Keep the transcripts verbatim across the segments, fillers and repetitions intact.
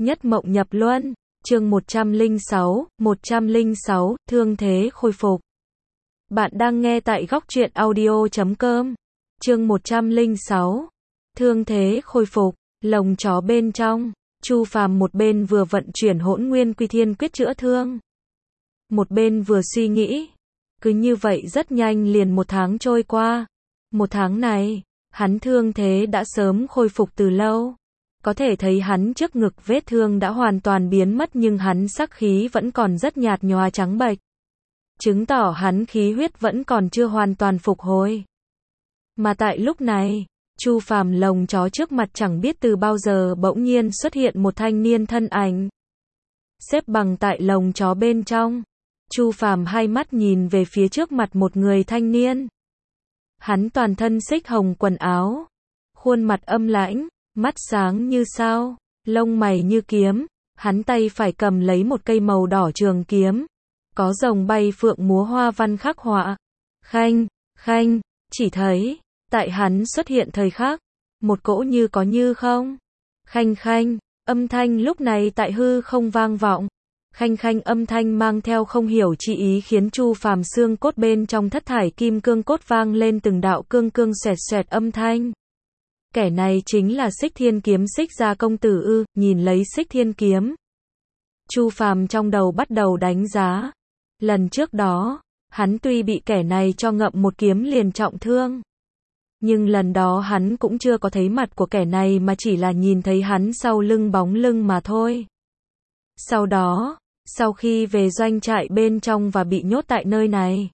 Nhất mộng nhập luân, chương một trăm lẻ sáu, một trăm lẻ sáu, thương thế khôi phục. Bạn đang nghe tại góc truyện audio chấm com. Chương một trăm lẻ sáu, thương thế khôi phục, lồng chó bên trong. Chu Phàm một bên vừa vận chuyển Hỗn Nguyên Quy Thiên Quyết chữa thương, một bên vừa suy nghĩ. Cứ như vậy rất nhanh liền một tháng trôi qua. Một tháng này, hắn thương thế đã sớm khôi phục từ lâu. Có thể thấy hắn trước ngực vết thương đã hoàn toàn biến mất, nhưng hắn sắc khí vẫn còn rất nhạt nhòa trắng bệch, chứng tỏ hắn khí huyết vẫn còn chưa hoàn toàn phục hồi. Mà tại lúc này, Chu Phàm lồng chó trước mặt chẳng biết từ bao giờ bỗng nhiên xuất hiện một thanh niên thân ảnh, xếp bằng tại lồng chó bên trong. Chu Phàm hai mắt nhìn về phía trước mặt một người thanh niên. Hắn toàn thân xích hồng quần áo, khuôn mặt âm lãnh, mắt sáng như sao, lông mày như kiếm. Hắn tay phải cầm lấy một cây màu đỏ trường kiếm, có rồng bay phượng múa hoa văn khắc họa. Khanh, khanh, chỉ thấy, tại hắn xuất hiện thời khắc, một cỗ như có như không. Khanh khanh, âm thanh lúc này tại hư không vang vọng. Khanh khanh âm thanh mang theo không hiểu chi ý, khiến Chu Phàm xương cốt bên trong thất thải kim cương cốt vang lên từng đạo cương cương xoẹt xoẹt âm thanh. Kẻ này chính là Xích Thiên Kiếm Xích Gia công tử ư? Nhìn lấy Xích Thiên Kiếm, Chu Phàm trong đầu bắt đầu đánh giá. Lần trước đó, hắn tuy bị kẻ này cho ngậm một kiếm liền trọng thương, nhưng lần đó hắn cũng chưa có thấy mặt của kẻ này, mà chỉ là nhìn thấy hắn sau lưng bóng lưng mà thôi. Sau đó, sau khi về doanh trại bên trong và bị nhốt tại nơi này,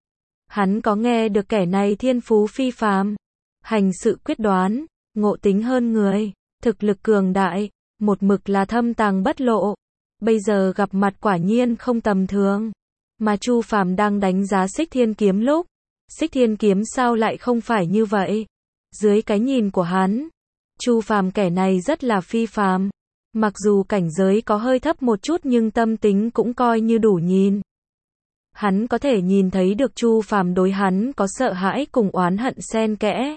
hắn có nghe được kẻ này thiên phú phi phàm, hành sự quyết đoán, ngộ tính hơn người, thực lực cường đại, một mực là thâm tàng bất lộ. Bây giờ gặp mặt quả nhiên không tầm thường. Mà Chu Phàm đang đánh giá Xích Thiên Kiếm lúc, Xích Thiên Kiếm sao lại không phải như vậy? Dưới cái nhìn của hắn, Chu Phàm kẻ này rất là phi phàm. Mặc dù cảnh giới có hơi thấp một chút nhưng tâm tính cũng coi như đủ nhìn. Hắn có thể nhìn thấy được Chu Phàm đối hắn có sợ hãi cùng oán hận xen kẽ.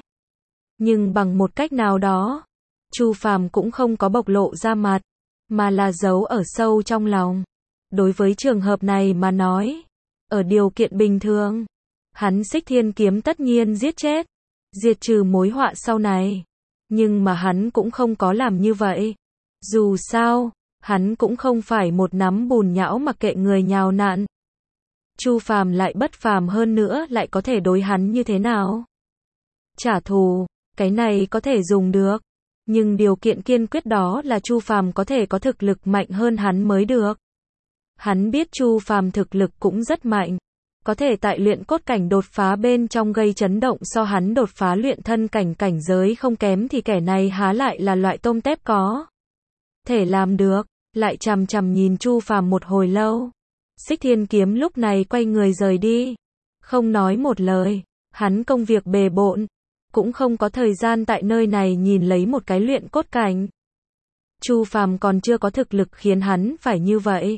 Nhưng bằng một cách nào đó, Chu Phàm cũng không có bộc lộ ra mặt, mà là giấu ở sâu trong lòng. Đối với trường hợp này mà nói, ở điều kiện bình thường, hắn Xích Thiên Kiếm tất nhiên giết chết, diệt trừ mối họa sau này. Nhưng mà hắn cũng không có làm như vậy. Dù sao, hắn cũng không phải một nắm bùn nhão mặc kệ người nhào nặn. Chu Phàm lại bất phàm hơn nữa, lại có thể đối hắn như thế nào? Trả thù, cái này có thể dùng được, nhưng điều kiện kiên quyết đó là Chu Phàm có thể có thực lực mạnh hơn hắn mới được. Hắn biết Chu Phàm thực lực cũng rất mạnh, có thể tại luyện cốt cảnh đột phá bên trong gây chấn động, so hắn đột phá luyện thân cảnh cảnh giới không kém, thì kẻ này há lại là loại tôm tép có thể làm được. Lại chằm chằm nhìn Chu Phàm một hồi lâu, Xích Thiên Kiếm lúc này quay người rời đi, không nói một lời. Hắn công việc bề bộn, cũng không có thời gian tại nơi này nhìn lấy một cái luyện cốt cảnh. Chu Phàm còn chưa có thực lực khiến hắn phải như vậy.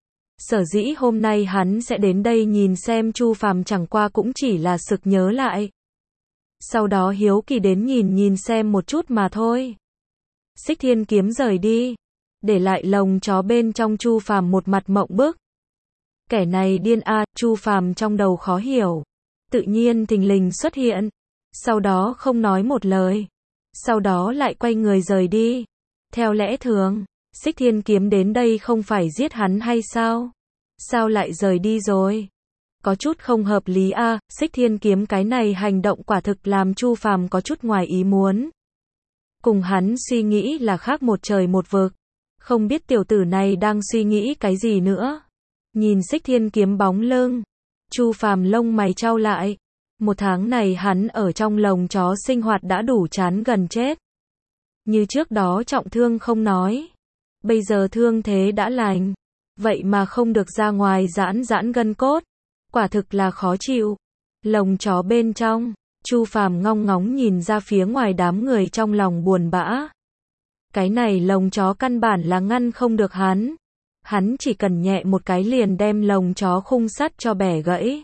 Sở dĩ hôm nay hắn sẽ đến đây nhìn xem Chu Phàm chẳng qua cũng chỉ là sực nhớ lại, sau đó hiếu kỳ đến nhìn nhìn xem một chút mà thôi. Xích Thiên Kiếm rời đi, để lại lồng chó bên trong Chu Phàm một mặt mộng bức. Kẻ này điên a, à, Chu Phàm trong đầu khó hiểu. Tự nhiên thình lình xuất hiện, sau đó không nói một lời, sau đó lại quay người rời đi. Theo lẽ thường, Xích Thiên Kiếm đến đây không phải giết hắn hay sao? Sao lại rời đi rồi? Có chút không hợp lý a, à, Xích Thiên Kiếm cái này hành động quả thực làm Chu Phàm có chút ngoài ý muốn. Cùng hắn suy nghĩ là khác một trời một vực. Không biết tiểu tử này đang suy nghĩ cái gì nữa. Nhìn Xích Thiên Kiếm bóng lưng, Chu Phàm lông mày chau lại. Một tháng này hắn ở trong lồng chó sinh hoạt đã đủ chán gần chết. Như trước đó trọng thương không nói, bây giờ thương thế đã lành, vậy mà không được ra ngoài giãn giãn gân cốt, quả thực là khó chịu. Lồng chó bên trong, Chu Phàm ngong ngóng nhìn ra phía ngoài, đám người trong lòng buồn bã. Cái này lồng chó căn bản là ngăn không được hắn. Hắn chỉ cần nhẹ một cái liền đem lồng chó khung sắt cho bẻ gãy.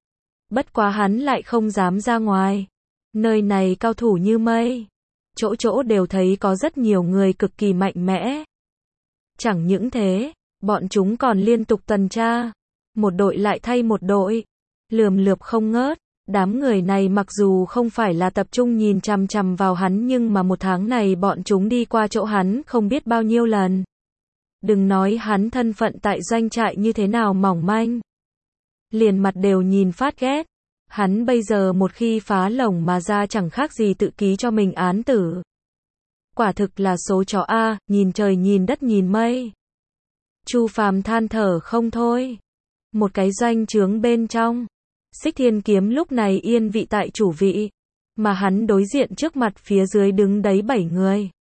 Bất quá hắn lại không dám ra ngoài. Nơi này cao thủ như mây, chỗ chỗ đều thấy có rất nhiều người cực kỳ mạnh mẽ. Chẳng những thế, bọn chúng còn liên tục tuần tra. Một đội lại thay một đội. Lườm lượp không ngớt. Đám người này mặc dù không phải là tập trung nhìn chằm chằm vào hắn nhưng mà một tháng này bọn chúng đi qua chỗ hắn không biết bao nhiêu lần. Đừng nói hắn thân phận tại doanh trại như thế nào mỏng manh. Liền mặt đều nhìn phát ghét. Hắn bây giờ một khi phá lồng mà ra chẳng khác gì tự ký cho mình án tử. Quả thực là số chó A, nhìn trời nhìn đất nhìn mây. Chu Phàm than thở không thôi. Một cái doanh trướng bên trong. Xích Thiên Kiếm lúc này yên vị tại chủ vị. Mà hắn đối diện trước mặt phía dưới đứng đấy bảy người.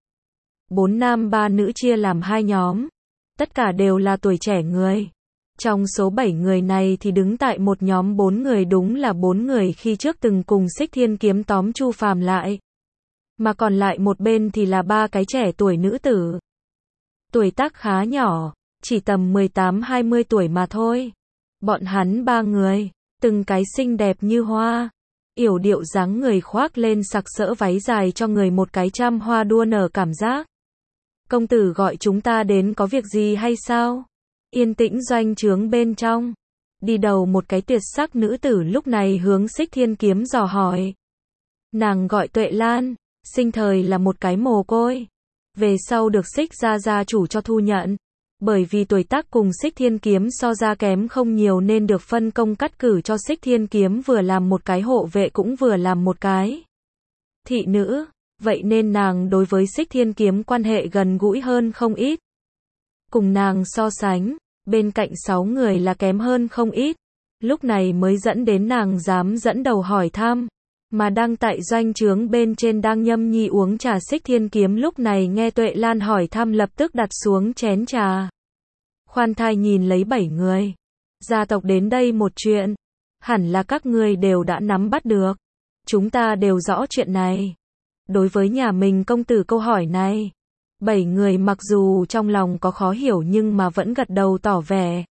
Bốn nam ba nữ chia làm hai nhóm. Tất cả đều là tuổi trẻ người. Trong số bảy người này thì đứng tại một nhóm bốn người đúng là bốn người khi trước từng cùng Xích Thiên Kiếm tóm Chu Phàm lại. Mà còn lại một bên thì là ba cái trẻ tuổi nữ tử. Tuổi tác khá nhỏ, chỉ tầm mười tám hai mươi tuổi mà thôi. Bọn hắn ba người, từng cái xinh đẹp như hoa. Yểu điệu dáng người khoác lên sặc sỡ váy dài cho người một cái trăm hoa đua nở cảm giác. Công tử gọi chúng ta đến có việc gì hay sao? Yên tĩnh doanh trướng bên trong. Đi đầu một cái tuyệt sắc nữ tử lúc này hướng Xích Thiên Kiếm dò hỏi. Nàng gọi Tuệ Lan, sinh thời là một cái mồ côi. Về sau được Xích gia gia chủ cho thu nhận. Bởi vì tuổi tác cùng Xích Thiên Kiếm so ra kém không nhiều nên được phân công cắt cử cho Xích Thiên Kiếm vừa làm một cái hộ vệ cũng vừa làm một cái thị nữ. Vậy nên nàng đối với Xích Thiên Kiếm quan hệ gần gũi hơn không ít. Cùng nàng so sánh, bên cạnh sáu người là kém hơn không ít. Lúc này mới dẫn đến nàng dám dẫn đầu hỏi thăm. Mà đang tại doanh trướng bên trên đang nhâm nhi uống trà Xích Thiên Kiếm lúc này nghe Tuệ Lan hỏi thăm lập tức đặt xuống chén trà. Khoan thai nhìn lấy bảy người. Gia tộc đến đây một chuyện. Hẳn là các ngươi đều đã nắm bắt được. Chúng ta đều rõ chuyện này. Đối với nhà mình công tử câu hỏi này. Bảy người mặc dù trong lòng có khó hiểu nhưng mà vẫn gật đầu tỏ vẻ.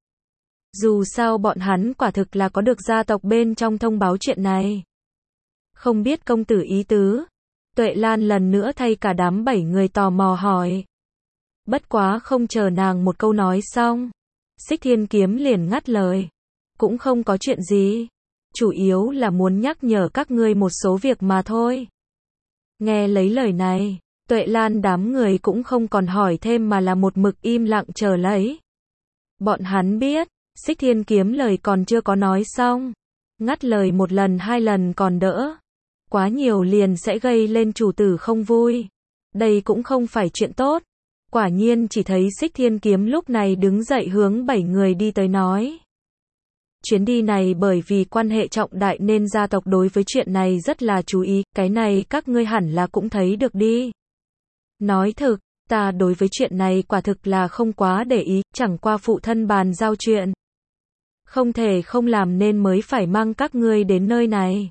Dù sao bọn hắn quả thực là có được gia tộc bên trong thông báo chuyện này. Không biết công tử ý tứ. Tuệ Lan lần nữa thay cả đám bảy người tò mò hỏi. Bất quá không chờ nàng một câu nói xong. Xích Thiên Kiếm liền ngắt lời. Cũng không có chuyện gì. Chủ yếu là muốn nhắc nhở các ngươi một số việc mà thôi. Nghe lấy lời này, Tuệ Lan đám người cũng không còn hỏi thêm mà là một mực im lặng chờ lấy. Bọn hắn biết, Xích Thiên Kiếm lời còn chưa có nói xong. Ngắt lời một lần hai lần còn đỡ. Quá nhiều liền sẽ gây lên chủ tử không vui. Đây cũng không phải chuyện tốt. Quả nhiên chỉ thấy Xích Thiên Kiếm lúc này đứng dậy hướng bảy người đi tới nói. Chuyến đi này bởi vì quan hệ trọng đại nên gia tộc đối với chuyện này rất là chú ý, cái này các ngươi hẳn là cũng thấy được đi. Nói thực, ta đối với chuyện này quả thực là không quá để ý, chẳng qua phụ thân bàn giao chuyện. Không thể không làm nên mới phải mang các ngươi đến nơi này.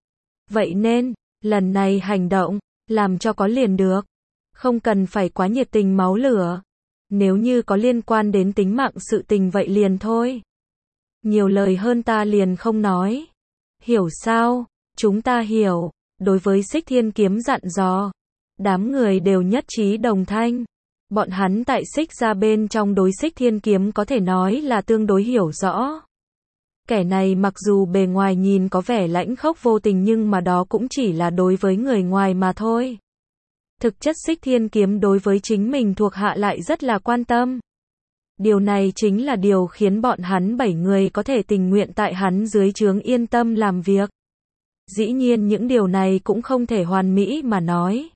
Vậy nên, lần này hành động, làm cho có liền được. Không cần phải quá nhiệt tình máu lửa. Nếu như có liên quan đến tính mạng sự tình vậy liền thôi. Nhiều lời hơn ta liền không nói. Hiểu sao? Chúng ta hiểu. Đối với Xích Thiên Kiếm dặn dò. Đám người đều nhất trí đồng thanh. Bọn hắn tại Xích gia bên trong đối Xích Thiên Kiếm có thể nói là tương đối hiểu rõ. Kẻ này mặc dù bề ngoài nhìn có vẻ lãnh khốc vô tình nhưng mà đó cũng chỉ là đối với người ngoài mà thôi. Thực chất Xích Thiên Kiếm đối với chính mình thuộc hạ lại rất là quan tâm. Điều này chính là điều khiến bọn hắn bảy người có thể tình nguyện tại hắn dưới trướng yên tâm làm việc. Dĩ nhiên những điều này cũng không thể hoàn mỹ mà nói.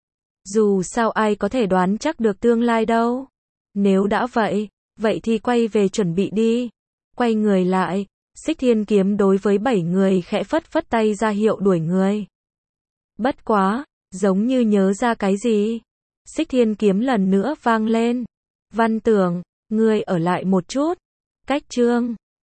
Dù sao ai có thể đoán chắc được tương lai đâu. Nếu đã vậy, vậy thì quay về chuẩn bị đi. Quay người lại, Xích Thiên Kiếm đối với bảy người khẽ phất phất tay ra hiệu đuổi người. Bất quá, giống như nhớ ra cái gì. Xích Thiên Kiếm lần nữa vang lên. Văn Tưởng, ngươi ở lại một chút. Cách chương